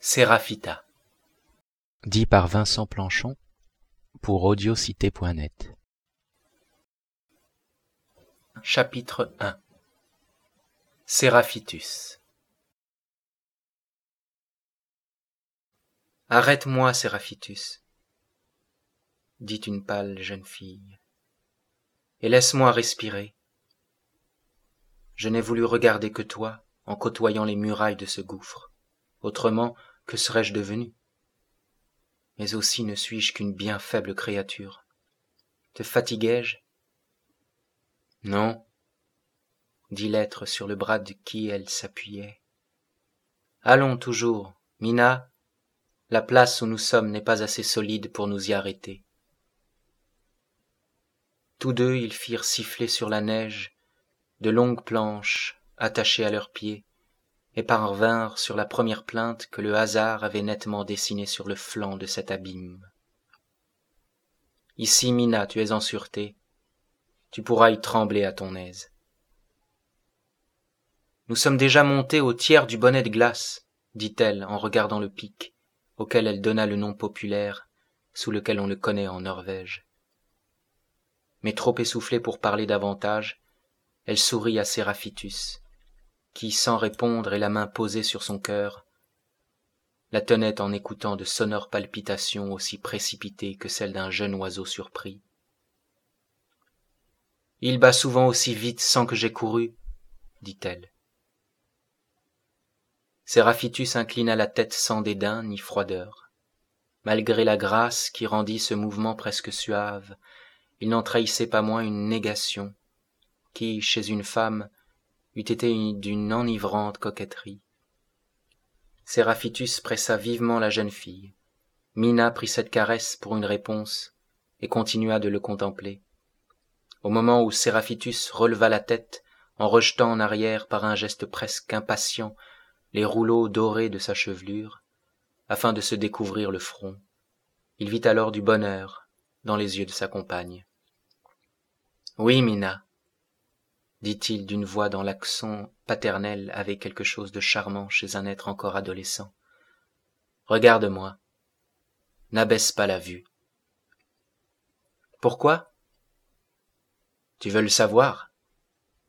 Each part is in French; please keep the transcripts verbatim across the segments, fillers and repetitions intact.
Séraphita. Dit par Vincent Planchon pour audiocité point net. Chapitre un. Séraphitus. Arrête-moi, Séraphitus, dit une pâle jeune fille, et laisse-moi respirer. Je n'ai voulu regarder que toi en côtoyant les murailles de ce gouffre. Autrement, que serais-je devenu? Mais aussi ne suis-je qu'une bien faible créature. Te fatiguai-je? Non, dit l'être sur le bras de qui elle s'appuyait. Allons toujours, Mina, la place où nous sommes n'est pas assez solide pour nous y arrêter. Tous deux ils firent siffler sur la neige de longues planches attachées à leurs pieds, et parvinrent sur la première plainte que le hasard avait nettement dessinée sur le flanc de cet abîme. Ici, Mina, tu es en sûreté, tu pourras y trembler à ton aise. Nous sommes déjà montés au tiers du bonnet de glace, dit-elle en regardant le pic, auquel elle donna le nom populaire, sous lequel on le connaît en Norvège. Mais trop essoufflée pour parler davantage, elle sourit à Séraphitus, qui, sans répondre et la main posée sur son cœur, la tenait en écoutant de sonores palpitations aussi précipitées que celles d'un jeune oiseau surpris. « Il bat souvent aussi vite sans que j'aie couru, » dit-elle. Séraphitus inclina la tête sans dédain ni froideur. Malgré la grâce qui rendit ce mouvement presque suave, il n'en trahissait pas moins une négation, qui, chez une femme, eût été d'une enivrante coquetterie. Séraphitus pressa vivement la jeune fille. Mina prit cette caresse pour une réponse et continua de le contempler. Au moment où Séraphitus releva la tête, en rejetant en arrière par un geste presque impatient les rouleaux dorés de sa chevelure, afin de se découvrir le front, il vit alors du bonheur dans les yeux de sa compagne. « Oui, Mina, dit-il d'une voix dont l'accent paternel avait quelque chose de charmant chez un être encore adolescent. « Regarde-moi, n'abaisse pas la vue. »« Pourquoi ? » ?»« Tu veux le savoir ? Essaie. »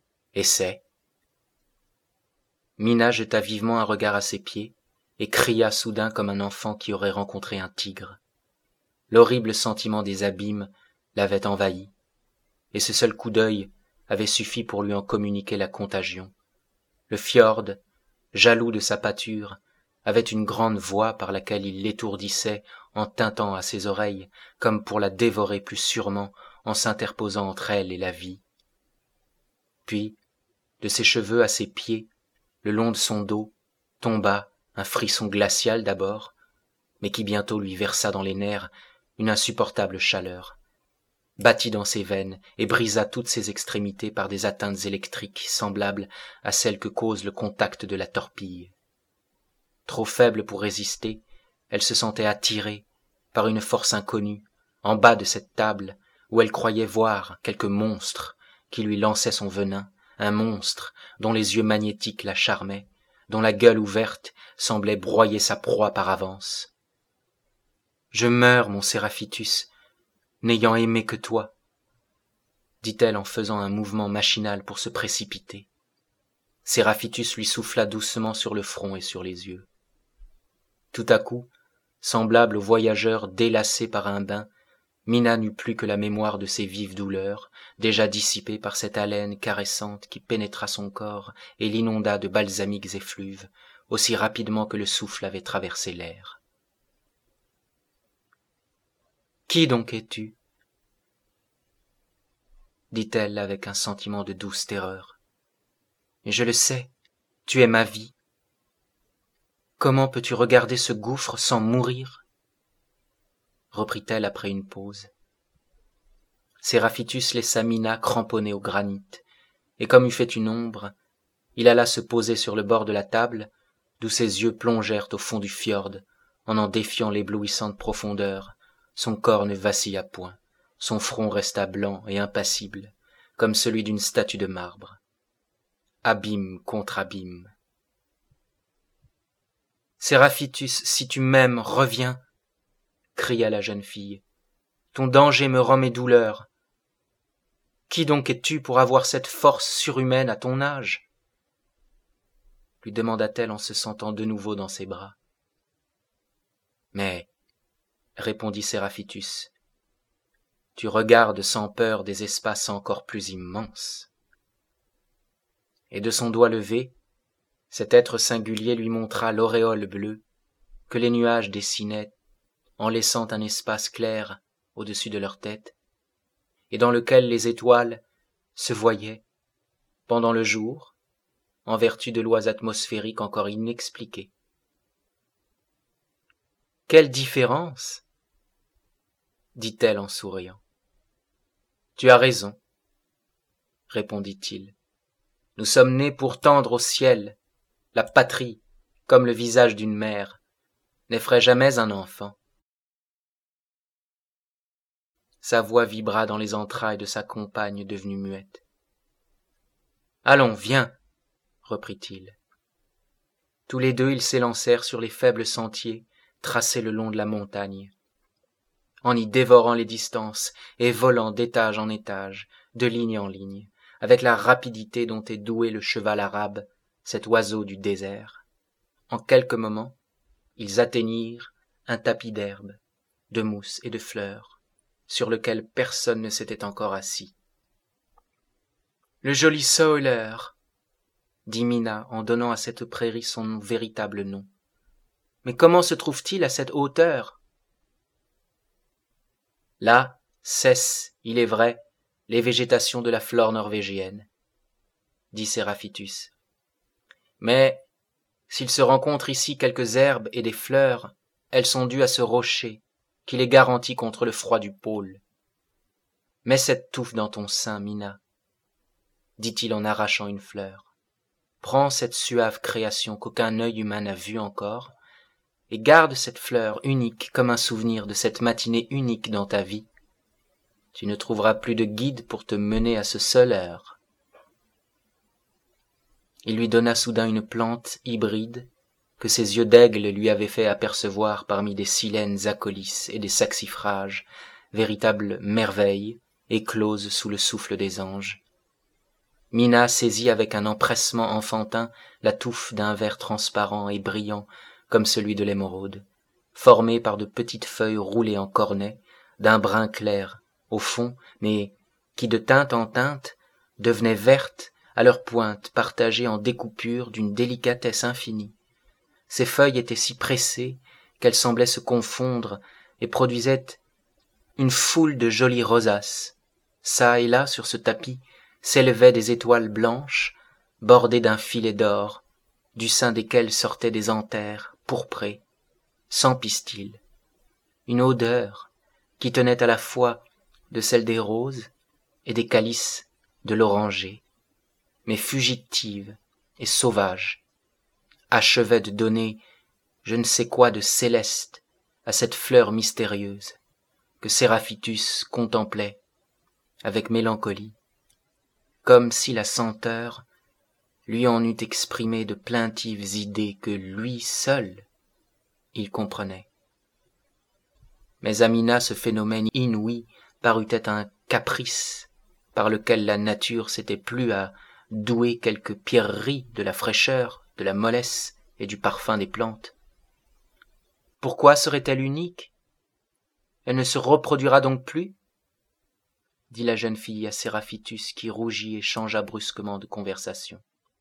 Mina jeta vivement un regard à ses pieds et cria soudain comme un enfant qui aurait rencontré un tigre. L'horrible sentiment des abîmes l'avait envahi, et ce seul coup d'œil avait suffi pour lui en communiquer la contagion. Le fjord, jaloux de sa pâture, avait une grande voix par laquelle il l'étourdissait en tintant à ses oreilles, comme pour la dévorer plus sûrement en s'interposant entre elle et la vie. Puis, de ses cheveux à ses pieds, le long de son dos, tomba un frisson glacial d'abord, mais qui bientôt lui versa dans les nerfs une insupportable chaleur, battit dans ses veines et brisa toutes ses extrémités par des atteintes électriques semblables à celles que cause le contact de la torpille. Trop faible pour résister, elle se sentait attirée, par une force inconnue, en bas de cette table où elle croyait voir quelque monstre qui lui lançait son venin, un monstre dont les yeux magnétiques la charmaient, dont la gueule ouverte semblait broyer sa proie par avance. « Je meurs, mon Séraphitus, n'ayant aimé que toi, » dit-elle en faisant un mouvement machinal pour se précipiter. Séraphitus lui souffla doucement sur le front et sur les yeux. Tout à coup, semblable au voyageur délassé par un bain, Mina n'eut plus que la mémoire de ses vives douleurs, déjà dissipées par cette haleine caressante qui pénétra son corps et l'inonda de balsamiques effluves, aussi rapidement que le souffle avait traversé l'air. « Qui donc es-tu » dit-elle avec un sentiment de douce terreur. « Et je le sais, tu es ma vie. Comment peux-tu regarder ce gouffre sans mourir » reprit-elle après une pause. Séraphitus laissa Mina cramponnée au granit, et comme eût fait une ombre, il alla se poser sur le bord de la table, d'où ses yeux plongèrent au fond du fjord, en en défiant l'éblouissante profondeur. Son corps ne vacilla point, son front resta blanc et impassible, comme celui d'une statue de marbre. Abîme contre abîme. Séraphitus, si tu m'aimes, reviens, cria la jeune fille. Ton danger me rend mes douleurs. Qui donc es-tu pour avoir cette force surhumaine à ton âge? Lui demanda-t-elle en se sentant de nouveau dans ses bras. Mais, répondit Séraphitus, tu regardes sans peur des espaces encore plus immenses. Et de son doigt levé, cet être singulier lui montra l'auréole bleue que les nuages dessinaient en laissant un espace clair au-dessus de leur tête, et dans lequel les étoiles se voyaient, pendant le jour, en vertu de lois atmosphériques encore inexpliquées. « Quelle différence !» dit-elle en souriant. « Tu as raison, » répondit-il. « Nous sommes nés pour tendre au ciel. La patrie, comme le visage d'une mère, n'effraie jamais un enfant. » Sa voix vibra dans les entrailles de sa compagne devenue muette. « Allons, viens, » reprit-il. Tous les deux ils s'élancèrent sur les faibles sentiers tracés le long de la montagne, en y dévorant les distances et volant d'étage en étage, de ligne en ligne, avec la rapidité dont est doué le cheval arabe, cet oiseau du désert. En quelques moments, ils atteignirent un tapis d'herbe, de mousse et de fleurs, sur lequel personne ne s'était encore assis. « Le joli Sawyer !» dit Mina en donnant à cette prairie son véritable nom. « Mais comment se trouve-t-il à cette hauteur ?» Là cessent, il est vrai, les végétations de la flore norvégienne, dit Séraphitus. Mais s'il se rencontre ici quelques herbes et des fleurs, elles sont dues à ce rocher qui les garantit contre le froid du pôle. Mets cette touffe dans ton sein, Mina, dit-il en arrachant une fleur. Prends cette suave création qu'aucun œil humain n'a vue encore, et garde cette fleur unique comme un souvenir de cette matinée unique dans ta vie. Tu ne trouveras plus de guide pour te mener à ce seul heure. Il lui donna soudain une plante hybride que ses yeux d'aigle lui avaient fait apercevoir parmi des silènes acolyces et des saxifrages, véritables merveilles écloses sous le souffle des anges. Mina saisit avec un empressement enfantin la touffe d'un vert transparent et brillant comme celui de l'émeraude, formé par de petites feuilles roulées en cornet, d'un brun clair au fond, mais qui de teinte en teinte devenaient vertes à leur pointe partagée en découpures d'une délicatesse infinie. Ces feuilles étaient si pressées qu'elles semblaient se confondre et produisaient une foule de jolies rosaces. Çà et là, sur ce tapis, s'élevaient des étoiles blanches, bordées d'un filet d'or, du sein desquelles sortaient des anthères pourprées, sans pistil. Une odeur qui tenait à la fois de celle des roses et des calices de l'oranger, mais fugitive et sauvage, achevait de donner je ne sais quoi de céleste à cette fleur mystérieuse que Séraphitus contemplait avec mélancolie, comme si la senteur lui en eût exprimé de plaintives idées que lui seul il comprenait. Mais à Mina ce phénomène inouï parut être un caprice par lequel la nature s'était plu à douer quelques pierreries de la fraîcheur, de la mollesse et du parfum des plantes. Pourquoi serait-elle unique? Elle ne se reproduira donc plus? dit la jeune fille à Séraphitus qui rougit et changea brusquement de conversation.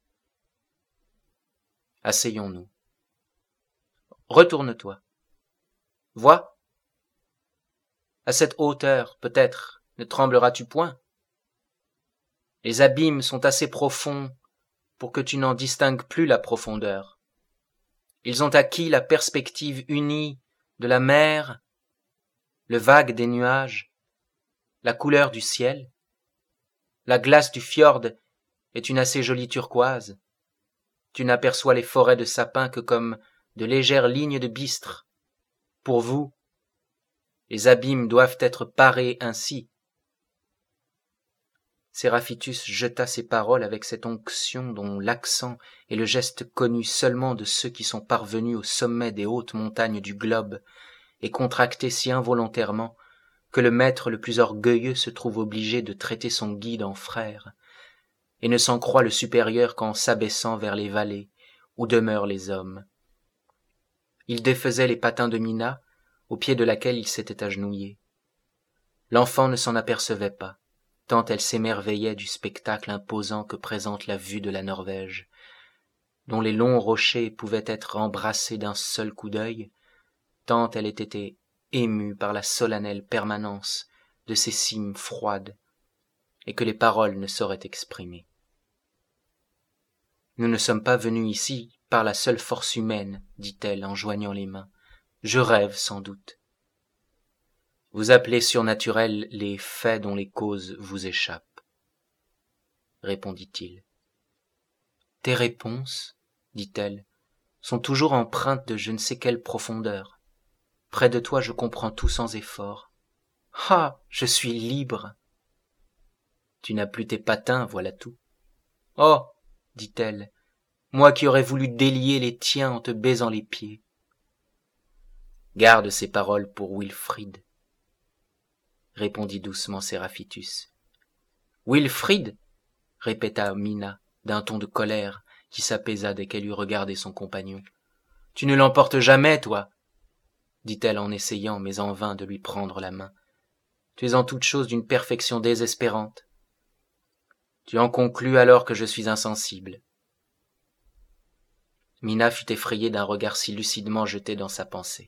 Asseyons-nous. Retourne-toi. Vois. À cette hauteur, peut-être, ne trembleras-tu point? Les abîmes sont assez profonds pour que tu n'en distingues plus la profondeur. Ils ont acquis la perspective unie de la mer, le vague des nuages, la couleur du ciel. La glace du fjord est une assez jolie turquoise. Tu n'aperçois les forêts de sapins que comme de légères lignes de bistre. Pour vous, les abîmes doivent être parés ainsi. Séraphitus jeta ces paroles avec cette onction dont l'accent est le geste connu seulement de ceux qui sont parvenus au sommet des hautes montagnes du globe, et contracté si involontairement que le maître le plus orgueilleux se trouve obligé de traiter son guide en frère, et ne s'en croit le supérieur qu'en s'abaissant vers les vallées où demeurent les hommes. Il défaisait les patins de Mina, au pied de laquelle il s'était agenouillé. L'enfant ne s'en apercevait pas, tant elle s'émerveillait du spectacle imposant que présente la vue de la Norvège, dont les longs rochers pouvaient être embrassés d'un seul coup d'œil, tant elle était émue par la solennelle permanence de ces cimes froides, et que les paroles ne sauraient exprimer. « Nous ne sommes pas venus ici par la seule force humaine, dit-elle en joignant les mains. Je rêve sans doute. Vous appelez surnaturels les faits dont les causes vous échappent, répondit-il. Tes réponses, dit-elle, sont toujours empreintes de je ne sais quelle profondeur. Près de toi, je comprends tout sans effort. Ah, je suis libre. Tu n'as plus tes patins, voilà tout. Oh, dit-elle, moi qui aurais voulu délier les tiens en te baisant les pieds. Garde ces paroles pour Wilfrid, répondit doucement Séraphitus. Wilfrid, répéta Mina d'un ton de colère qui s'apaisa dès qu'elle eut regardé son compagnon. Tu ne l'emportes jamais, toi, dit-elle en essayant, mais en vain, de lui prendre la main. Tu es en toute chose d'une perfection désespérante. Tu en conclus alors que je suis insensible. Mina fut effrayée d'un regard si lucidement jeté dans sa pensée.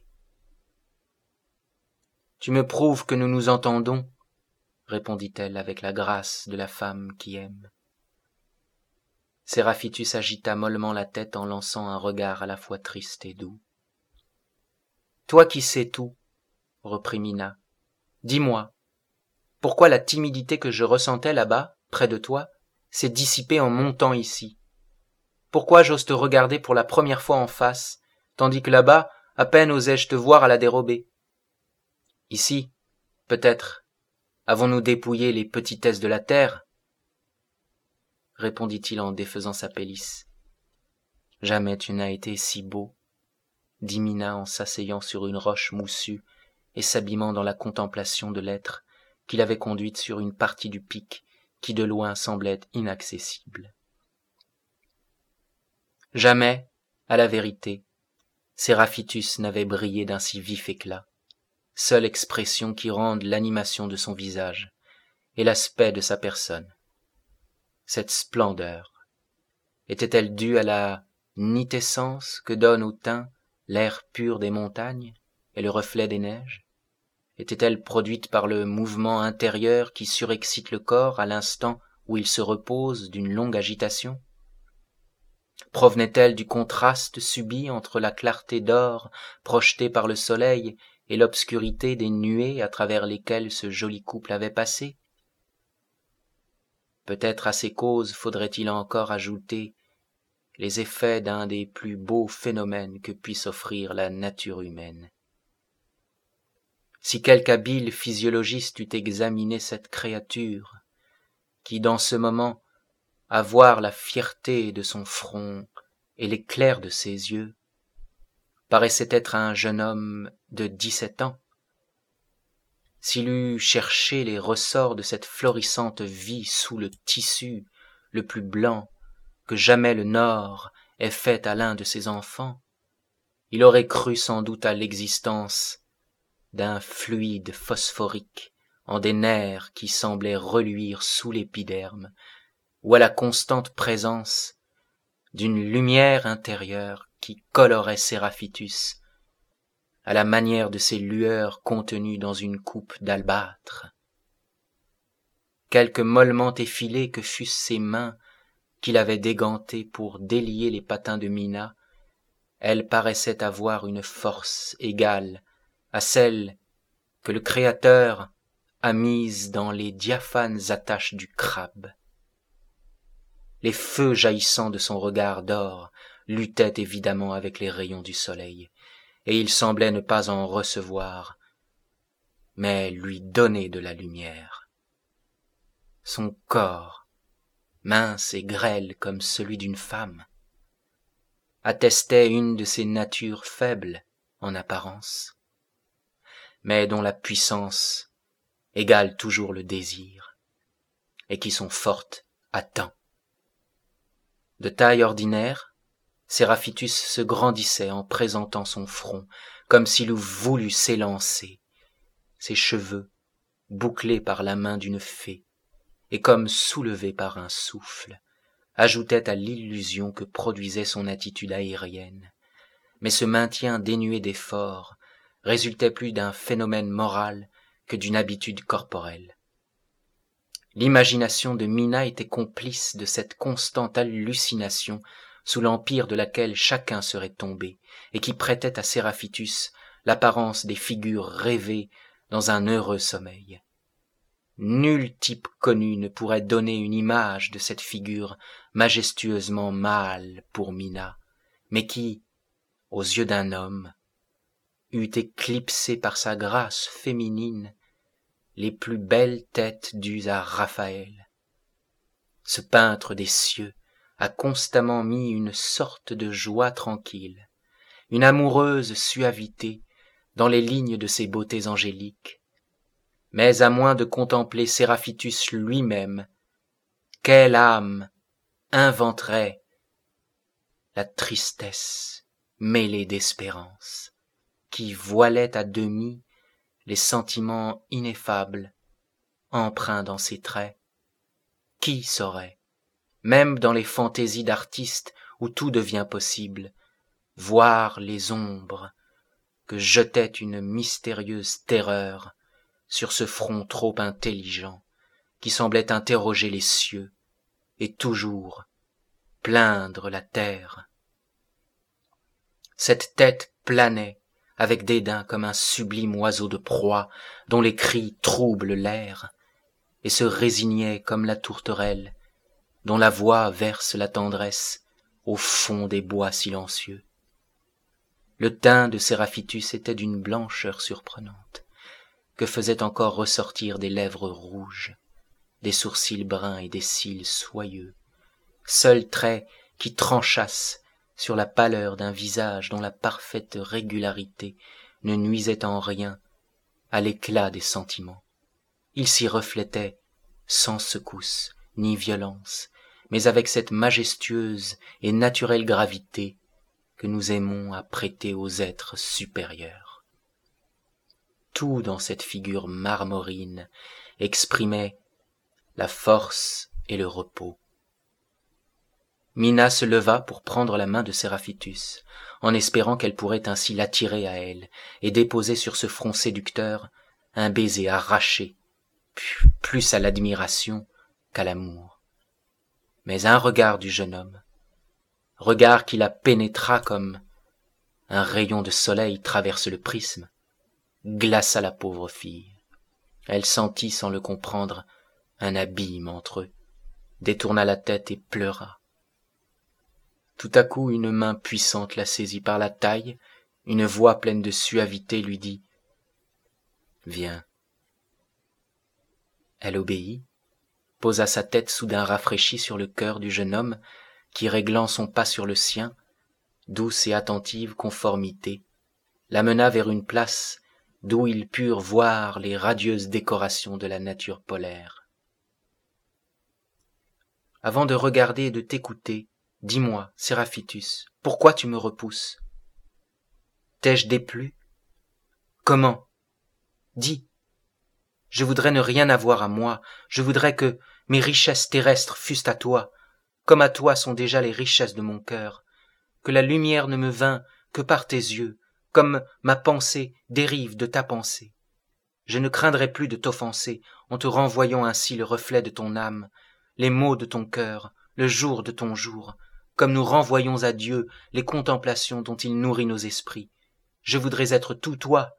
Tu me prouves que nous nous entendons, répondit-elle avec la grâce de la femme qui aime. Séraphitus agita mollement la tête en lançant un regard à la fois triste et doux. Toi qui sais tout, reprit Mina, dis-moi, pourquoi la timidité que je ressentais là-bas, près de toi, s'est dissipée en montant ici? Pourquoi j'ose te regarder pour la première fois en face, tandis que là-bas, à peine osais-je te voir à la dérobée? Ici, peut-être, avons-nous dépouillé les petitesses de la terre? Répondit-il en défaisant sa pelisse. Jamais tu n'as été si beau, dit Mina en s'asseyant sur une roche moussue et s'abîmant dans la contemplation de l'être qui l'avait conduite sur une partie du pic qui de loin semblait inaccessible. Jamais, à la vérité, Séraphitus n'avait brillé d'un si vif éclat, seule expression qui rende l'animation de son visage et l'aspect de sa personne. Cette splendeur était-elle due à la nitescence que donne au teint l'air pur des montagnes et le reflet des neiges? Était-elle produite par le mouvement intérieur qui surexcite le corps à l'instant où il se repose d'une longue agitation? Provenait-elle du contraste subi entre la clarté d'or projetée par le soleil et l'obscurité des nuées à travers lesquelles ce joli couple avait passé? Peut-être à ces causes faudrait-il encore ajouter les effets d'un des plus beaux phénomènes que puisse offrir la nature humaine. Si quelque habile physiologiste eût examiné cette créature, qui dans ce moment, à voir la fierté de son front et l'éclair de ses yeux, paraissait être un jeune homme de dix-sept ans, s'il eût cherché les ressorts de cette florissante vie sous le tissu le plus blanc que jamais le Nord ait fait à l'un de ses enfants, il aurait cru sans doute à l'existence d'un fluide phosphorique en des nerfs qui semblaient reluire sous l'épiderme, ou à la constante présence d'une lumière intérieure qui colorait Séraphitus à la manière de ces lueurs contenues dans une coupe d'albâtre. Quelque mollement effilées que fussent ses mains qu'il avait dégantées pour délier les patins de Mina, elles paraissaient avoir une force égale à celle que le Créateur a mise dans les diaphanes attaches du crabe. Les feux jaillissants de son regard d'or luttaient évidemment avec les rayons du soleil, et il semblait ne pas en recevoir, mais lui donner de la lumière. son corps, mince et grêle comme celui d'une femme, attestait une de ces natures faibles en apparence, mais dont la puissance égale toujours le désir, et qui sont fortes à temps. De taille ordinaire, Séraphitus se grandissait en présentant son front, comme s'il eût voulu s'élancer, ses cheveux, bouclés par la main d'une fée, et comme soulevés par un souffle, ajoutaient à l'illusion que produisait son attitude aérienne. Mais ce maintien dénué d'effort résultait plus d'un phénomène moral que d'une habitude corporelle. L'imagination de Mina était complice de cette constante hallucination sous l'empire de laquelle chacun serait tombé, et qui prêtait à Séraphitus l'apparence des figures rêvées dans un heureux sommeil. Nul type connu ne pourrait donner une image de cette figure majestueusement mâle pour Mina, mais qui, aux yeux d'un homme, eût éclipsé par sa grâce féminine les plus belles têtes dues à Raphaël. Ce peintre des cieux a constamment mis une sorte de joie tranquille, une amoureuse suavité dans les lignes de ses beautés angéliques, mais à moins de contempler Séraphitus lui-même, quelle âme inventerait la tristesse mêlée d'espérance, qui voilait à demi les sentiments ineffables empreints dans ses traits? Qui saurait, même dans les fantaisies d'artistes où tout devient possible, voir les ombres que jetait une mystérieuse terreur sur ce front trop intelligent qui semblait interroger les cieux et toujours plaindre la terre? Cette tête planait avec dédain comme un sublime oiseau de proie dont les cris troublent l'air, et se résignait comme la tourterelle dont la voix verse la tendresse au fond des bois silencieux. Le teint de Séraphitus était d'une blancheur surprenante, que faisaient encore ressortir des lèvres rouges, des sourcils bruns et des cils soyeux, seuls traits qui tranchassent sur la pâleur d'un visage dont la parfaite régularité ne nuisait en rien à l'éclat des sentiments. Il s'y reflétait sans secousse ni violence, mais avec cette majestueuse et naturelle gravité que nous aimons à prêter aux êtres supérieurs. Tout dans cette figure marmorine exprimait la force et le repos. Mina se leva pour prendre la main de Séraphitus, en espérant qu'elle pourrait ainsi l'attirer à elle et déposer sur ce front séducteur un baiser arraché, plus à l'admiration qu'à l'amour. Mais un regard du jeune homme, regard qui la pénétra comme un rayon de soleil traverse le prisme, glaça la pauvre fille. Elle sentit sans le comprendre un abîme entre eux, détourna la tête et pleura. Tout à coup, une main puissante la saisit par la taille, une voix pleine de suavité lui dit « Viens ». Elle obéit, posa sa tête soudain rafraîchie sur le cœur du jeune homme, qui, réglant son pas sur le sien, douce et attentive conformité, l'amena vers une place d'où ils purent voir les radieuses décorations de la nature polaire. « Avant de regarder et de t'écouter, dis-moi, Séraphitus, pourquoi tu me repousses? T'ai-je déplu? Comment? Dis. Je voudrais ne rien avoir à moi, je voudrais que mes richesses terrestres fussent à toi, comme à toi sont déjà les richesses de mon cœur, que la lumière ne me vînt que par tes yeux, comme ma pensée dérive de ta pensée. Je ne craindrais plus de t'offenser en te renvoyant ainsi le reflet de ton âme, les mots de ton cœur, le jour de ton jour, comme nous renvoyons à Dieu les contemplations dont il nourrit nos esprits. Je voudrais être tout toi.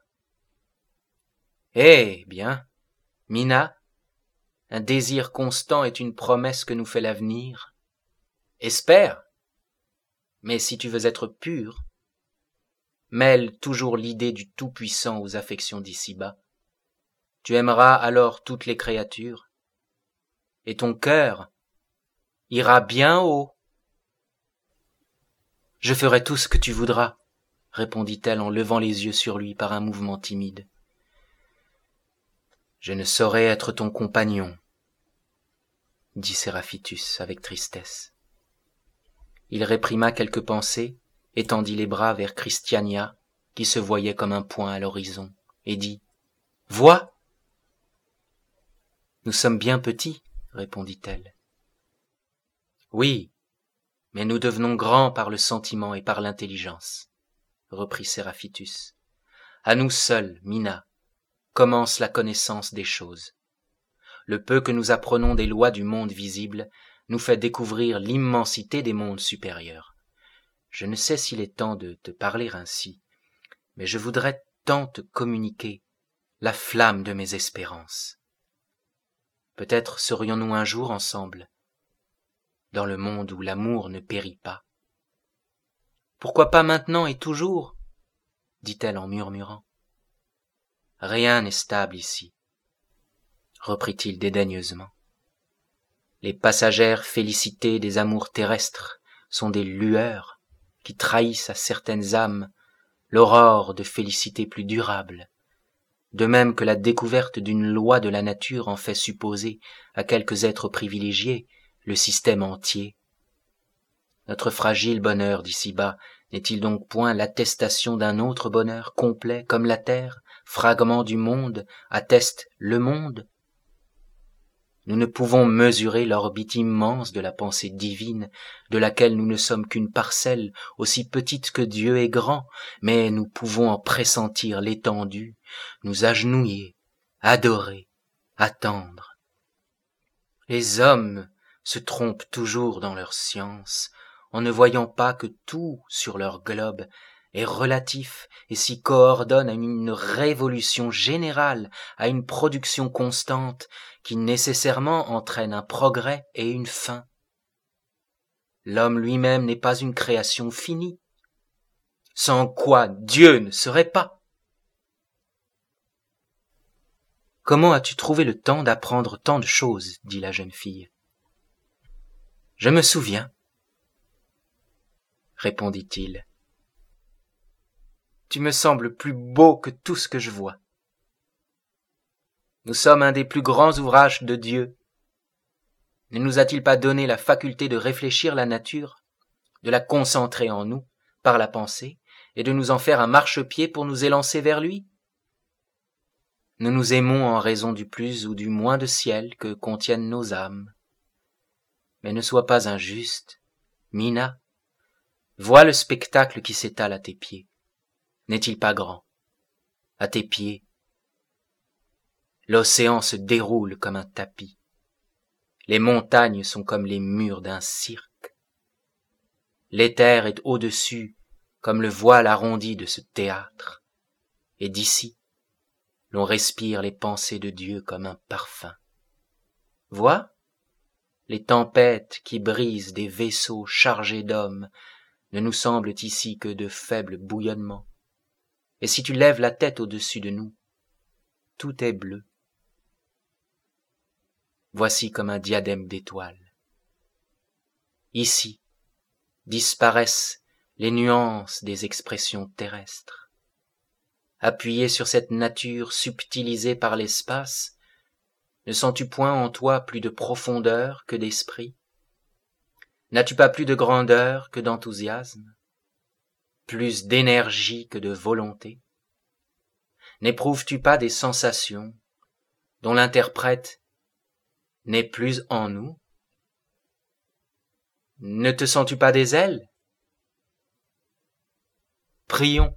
Eh bien, Mina, un désir constant est une promesse que nous fait l'avenir. Espère, mais si tu veux être pur, mêle toujours l'idée du Tout-Puissant aux affections d'ici-bas. Tu aimeras alors toutes les créatures. et ton cœur ira bien haut. Je ferai tout ce que tu voudras, répondit-elle en levant les yeux sur lui par un mouvement timide. Je ne saurais être ton compagnon, dit Séraphitus avec tristesse. Il réprima quelques pensées, étendit les bras vers Christiania, qui se voyait comme un point à l'horizon, et dit « Vois !»« Nous sommes bien petits, répondit-elle. « Oui, mais nous devenons grands par le sentiment et par l'intelligence, reprit Séraphitus. À nous seuls, Mina, commence la connaissance des choses. Le peu que nous apprenons des lois du monde visible nous fait découvrir l'immensité des mondes supérieurs. Je ne sais s'il est temps de te parler ainsi, mais je voudrais tant te communiquer la flamme de mes espérances. Peut-être serions-nous un jour ensemble, dans le monde où l'amour ne périt pas. Pourquoi pas maintenant et toujours, dit-elle en murmurant. Rien n'est stable ici, reprit-il dédaigneusement. Les passagères félicités des amours terrestres sont des lueurs qui trahissent à certaines âmes l'aurore de félicité plus durable, de même que la découverte d'une loi de la nature en fait supposer à quelques êtres privilégiés le système entier. Notre fragile bonheur d'ici-bas n'est-il donc point l'attestation d'un autre bonheur complet comme la terre, fragment du monde, atteste le monde? Nous ne pouvons mesurer l'orbite immense de la pensée divine, de laquelle nous ne sommes qu'une parcelle, aussi petite que Dieu est grand, mais nous pouvons en pressentir l'étendue, nous agenouiller, adorer, attendre. Les hommes se trompent toujours dans leur science, en ne voyant pas que tout sur leur globe est relatif et s'y coordonne à une révolution générale, à une production constante qui nécessairement entraîne un progrès et une fin. L'homme lui-même n'est pas une création finie, sans quoi Dieu ne serait pas. Comment as-tu trouvé le temps d'apprendre tant de choses, dit la jeune fille. Je me souviens, répondit-il. Tu me sembles plus beau que tout ce que je vois. Nous sommes un des plus grands ouvrages de Dieu. Ne nous a-t-il pas donné la faculté de réfléchir la nature, de la concentrer en nous par la pensée et de nous en faire un marchepied pour nous élancer vers lui? Nous nous aimons en raison du plus ou du moins de ciel que contiennent nos âmes. Mais ne sois pas injuste, Mina. Vois le spectacle qui s'étale à tes pieds. N'est-il pas grand? À tes pieds, l'océan se déroule comme un tapis. Les montagnes sont comme les murs d'un cirque. L'éther est au-dessus comme le voile arrondi de ce théâtre. Et d'ici, l'on respire les pensées de Dieu comme un parfum. Vois, les tempêtes qui brisent des vaisseaux chargés d'hommes ne nous semblent ici que de faibles bouillonnements. Et si tu lèves la tête au-dessus de nous, tout est bleu. Voici comme un diadème d'étoiles. Ici disparaissent les nuances des expressions terrestres. Appuyé sur cette nature subtilisée par l'espace, ne sens-tu point en toi plus de profondeur que d'esprit? N'as-tu pas plus de grandeur que d'enthousiasme? Plus d'énergie que de volonté? N'éprouves-tu pas des sensations dont l'interprète n'est plus en nous? Ne te sens-tu pas des ailes? Prions.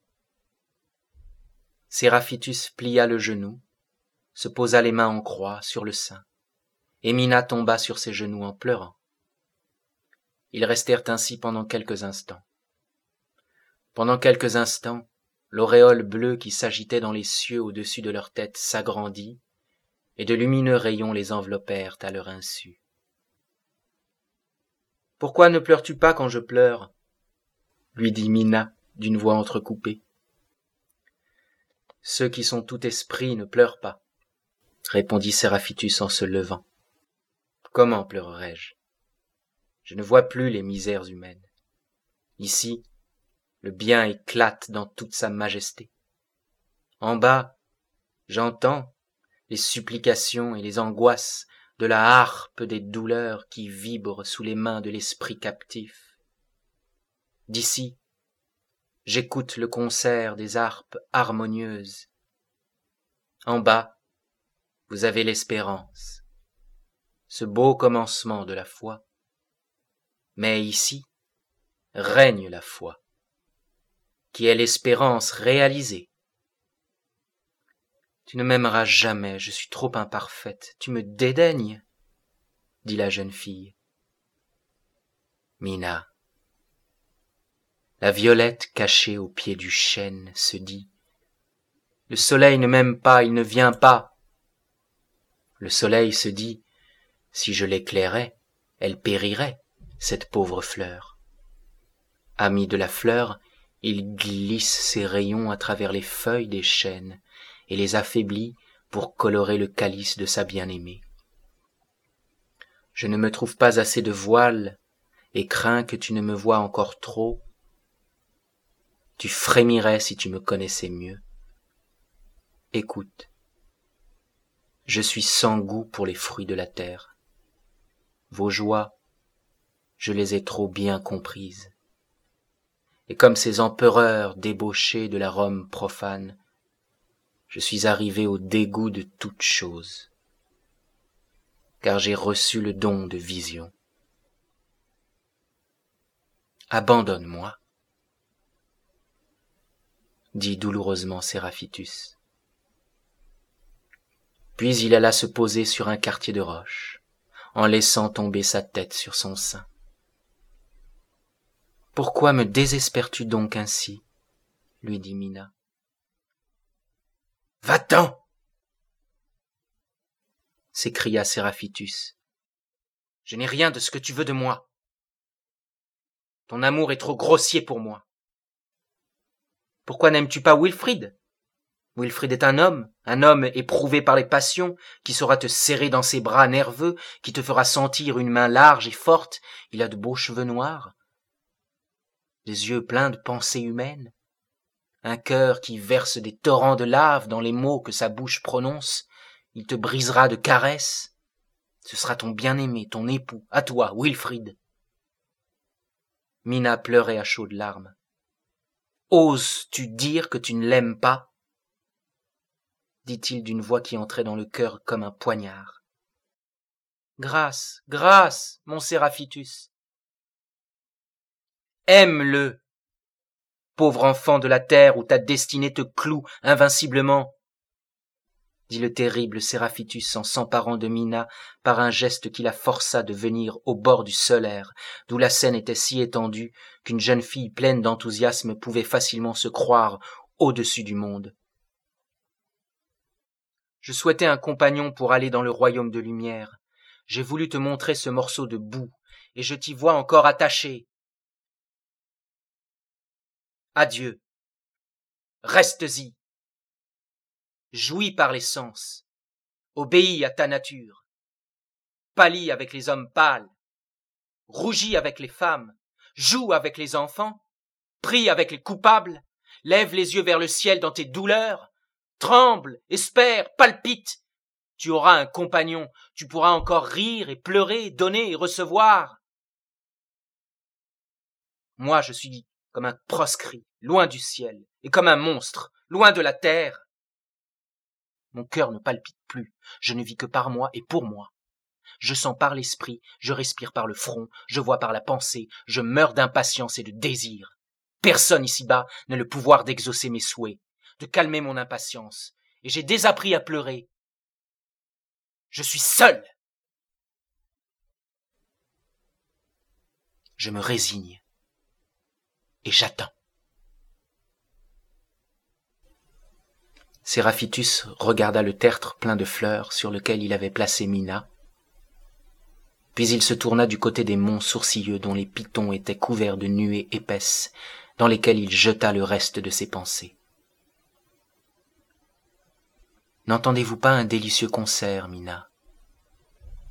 Séraphitus plia le genou, se posa les mains en croix sur le sein, et Mina tomba sur ses genoux en pleurant. Ils restèrent ainsi pendant quelques instants. Pendant quelques instants, l'auréole bleue qui s'agitait dans les cieux au-dessus de leur tête s'agrandit, et de lumineux rayons les enveloppèrent à leur insu. « Pourquoi ne pleures-tu pas quand je pleure ?» lui dit Mina d'une voix entrecoupée. « Ceux qui sont tout esprit ne pleurent pas, » répondit Séraphitus en se levant. Comment pleurerais-je? Je ne vois plus les misères humaines. Ici, le bien éclate dans toute sa majesté. En bas, j'entends les supplications et les angoisses de la harpe des douleurs qui vibrent sous les mains de l'esprit captif. D'ici, j'écoute le concert des harpes harmonieuses. En bas, vous avez l'espérance, ce beau commencement de la foi. Mais ici, règne la foi, qui est l'espérance réalisée. Tu ne m'aimeras jamais, je suis trop imparfaite, tu me dédaignes, dit la jeune fille. Mina. La violette cachée au pied du chêne se dit, le soleil ne m'aime pas, il ne vient pas. Le soleil se dit, si je l'éclairais, elle périrait, cette pauvre fleur. Ami de la fleur, il glisse ses rayons à travers les feuilles des chênes et les affaiblit pour colorer le calice de sa bien-aimée. Je ne me trouve pas assez de voile et crains que tu ne me voies encore trop. Tu frémirais si tu me connaissais mieux. Écoute, je suis sans goût pour les fruits de la terre. Vos joies, je les ai trop bien comprises. Et comme ces empereurs débauchés de la Rome profane, je suis arrivé au dégoût de toute chose, car j'ai reçu le don de vision. Abandonne-moi, dit douloureusement Séraphitus. Puis il alla se poser sur un quartier de roche, en laissant tomber sa tête sur son sein. « Pourquoi me désespères-tu donc ainsi ?» lui dit Mina. « Va-t'en !» s'écria Séraphitus. « Je n'ai rien de ce que tu veux de moi. Ton amour est trop grossier pour moi. Pourquoi n'aimes-tu pas Wilfrid ? Wilfrid est un homme, un homme éprouvé par les passions, qui saura te serrer dans ses bras nerveux, qui te fera sentir une main large et forte. Il a de beaux cheveux noirs, des yeux pleins de pensées humaines, un cœur qui verse des torrents de lave dans les mots que sa bouche prononce. Il te brisera de caresses. Ce sera ton bien-aimé, ton époux, à toi, Wilfrid. » Mina pleurait à chaudes larmes. « Oses-tu dire que tu ne l'aimes pas ?» dit-il d'une voix qui entrait dans le cœur comme un poignard. « Grâce, grâce, mon Séraphitus. Aime-le, pauvre enfant de la terre où ta destinée te cloue invinciblement, » dit le terrible Séraphitus en s'emparant de Mina par un geste qui la força de venir au bord du Solaire, d'où la scène était si étendue qu'une jeune fille pleine d'enthousiasme pouvait facilement se croire au-dessus du monde. Je souhaitais un compagnon pour aller dans le royaume de lumière. J'ai voulu te montrer ce morceau de boue, et je t'y vois encore attaché. Adieu. Reste-y. Jouis par les sens. Obéis à ta nature. Pâlis avec les hommes pâles. Rougis avec les femmes. Joue avec les enfants. Prie avec les coupables. Lève les yeux vers le ciel dans tes douleurs. Tremble, espère, palpite. Tu auras un compagnon, tu pourras encore rire et pleurer, donner et recevoir. Moi, je suis comme un proscrit, loin du ciel, et comme un monstre, loin de la terre. Mon cœur ne palpite plus, je ne vis que par moi et pour moi. Je sens par l'esprit, je respire par le front, je vois par la pensée, je meurs d'impatience et de désir. Personne ici-bas n'a le pouvoir d'exaucer mes souhaits, de calmer mon impatience, et j'ai désappris à pleurer. Je suis seul. Je me résigne et j'attends. Séraphitus regarda le tertre plein de fleurs sur lequel il avait placé Mina, puis il se tourna du côté des monts sourcilleux dont les pitons étaient couverts de nuées épaisses, dans lesquelles il jeta le reste de ses pensées. N'entendez-vous pas un délicieux concert, Mina ?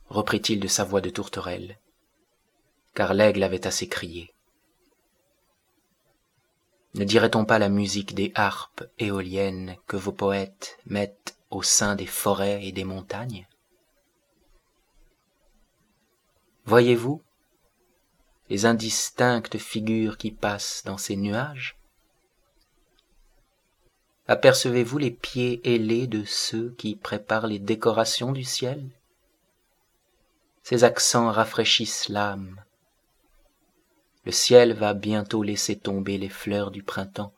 reprit-il de sa voix de tourterelle, car l'aigle avait assez crié. Ne dirait-on pas la musique des harpes éoliennes que vos poètes mettent au sein des forêts et des montagnes? Voyez-vous les indistinctes figures qui passent dans ces nuages? Apercevez-vous les pieds ailés de ceux qui préparent les décorations du ciel? Ces accents rafraîchissent l'âme. Le ciel va bientôt laisser tomber les fleurs du printemps.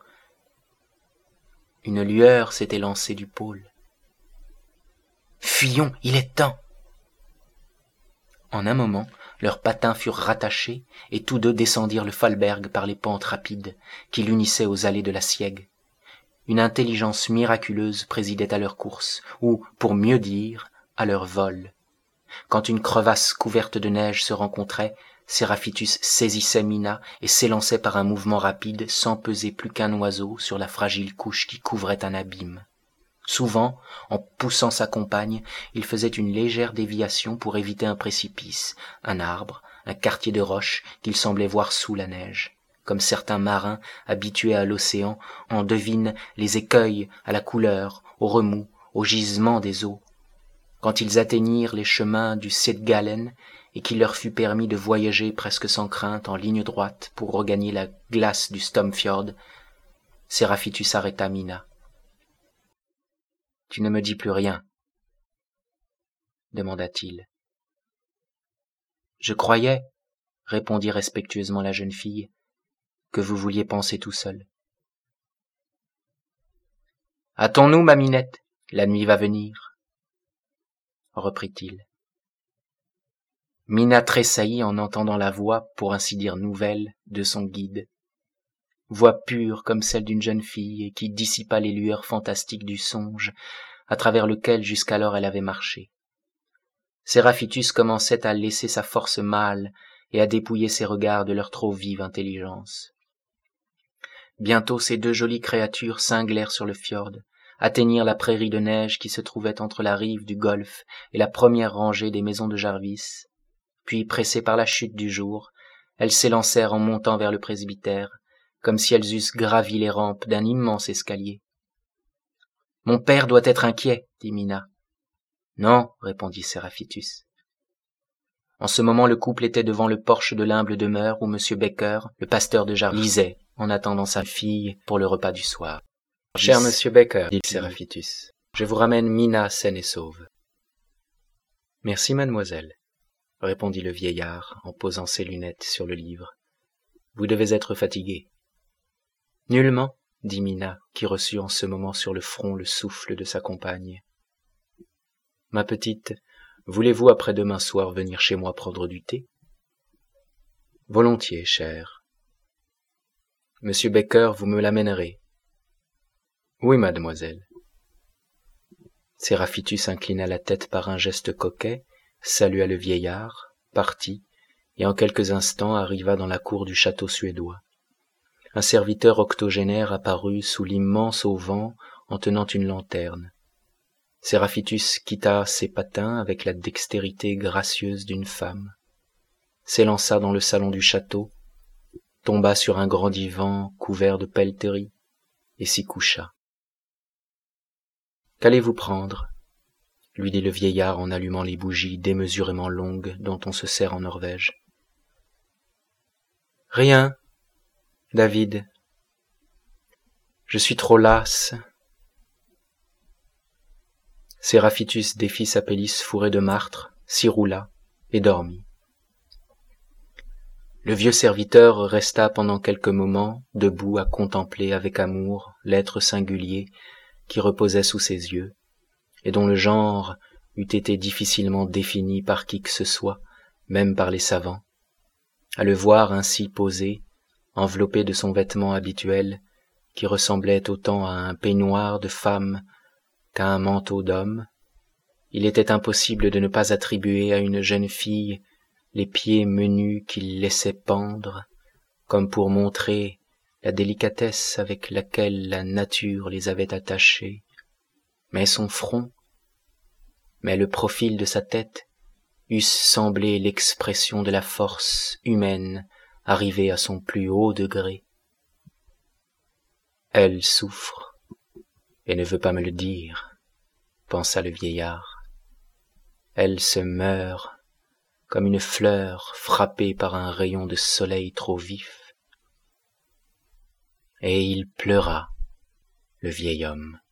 Une lueur s'est élancée du pôle. Fuyons, il est temps! En un moment, leurs patins furent rattachés et tous deux descendirent le Falberg par les pentes rapides qui l'unissaient aux allées de la Sieg. Une intelligence miraculeuse présidait à leur course, ou, pour mieux dire, à leur vol. Quand une crevasse couverte de neige se rencontrait, Séraphitus saisissait Mina et s'élançait par un mouvement rapide sans peser plus qu'un oiseau sur la fragile couche qui couvrait un abîme. Souvent, en poussant sa compagne, il faisait une légère déviation pour éviter un précipice, un arbre, un quartier de roche qu'il semblait voir sous la neige. Comme certains marins habitués à l'océan en devinent les écueils à la couleur, au remous, au gisement des eaux. Quand ils atteignirent les chemins du Sedgalen et qu'il leur fut permis de voyager presque sans crainte en ligne droite pour regagner la glace du Stomfjord, Séraphitus arrêta Mina. « Tu ne me dis plus rien ?» demanda-t-il. « Je croyais, » répondit respectueusement la jeune fille, « que vous vouliez penser tout seul. »« Hâtons-nous, ma Minette, la nuit va venir, » reprit-il. Mina tressaillit en entendant la voix, pour ainsi dire nouvelle, de son guide. Voix pure comme celle d'une jeune fille et qui dissipa les lueurs fantastiques du songe, à travers lequel jusqu'alors elle avait marché. Séraphitus commençait à laisser sa force mâle et à dépouiller ses regards de leur trop vive intelligence. Bientôt ces deux jolies créatures cinglèrent sur le fjord, atteignirent la prairie de neige qui se trouvait entre la rive du golfe et la première rangée des maisons de Jarvis, puis, pressées par la chute du jour, elles s'élancèrent en montant vers le presbytère, comme si elles eussent gravi les rampes d'un immense escalier. « Mon père doit être inquiet, » dit Mina. « Non, » répondit Séraphitus. En ce moment, le couple était devant le porche de l'humble demeure où M. Baker, le pasteur de Jarvis, lisait, en attendant sa fille pour le repas du soir. « Cher Monsieur Baker, dit Séraphitus, je vous ramène Mina saine et sauve. »« Merci, mademoiselle, » répondit le vieillard en posant ses lunettes sur le livre. « Vous devez être fatigué. »« Nullement, » dit Mina, qui reçut en ce moment sur le front le souffle de sa compagne. « Ma petite, voulez-vous après-demain soir venir chez moi prendre du thé ? » ?»« Volontiers, chère. »« Monsieur Baker, vous me l'amènerez. »« Oui, mademoiselle. » Séraphitus inclina la tête par un geste coquet, salua le vieillard, partit, et en quelques instants arriva dans la cour du château suédois. Un serviteur octogénaire apparut sous l'immense auvent en tenant une lanterne. Séraphitus quitta ses patins avec la dextérité gracieuse d'une femme, s'élança dans le salon du château, tomba sur un grand divan couvert de pelleteries et s'y coucha. « Qu'allez-vous prendre ?» lui dit le vieillard en allumant les bougies démesurément longues dont on se sert en Norvège. « Rien, David. Je suis trop lasse. » Séraphitus défit sa pelisse fourrée de martre, s'y roula et dormit. Le vieux serviteur resta pendant quelques moments debout à contempler avec amour l'être singulier qui reposait sous ses yeux, et dont le genre eût été difficilement défini par qui que ce soit, même par les savants. À le voir ainsi posé, enveloppé de son vêtement habituel, qui ressemblait autant à un peignoir de femme qu'à un manteau d'homme, il était impossible de ne pas attribuer à une jeune fille les pieds menus qu'il laissait pendre, comme pour montrer la délicatesse avec laquelle la nature les avait attachés, mais son front, mais le profil de sa tête eussent semblé l'expression de la force humaine arrivée à son plus haut degré. Elle souffre et ne veut pas me le dire, pensa le vieillard. Elle se meurt comme une fleur frappée par un rayon de soleil trop vif. Et il pleura, le vieil homme.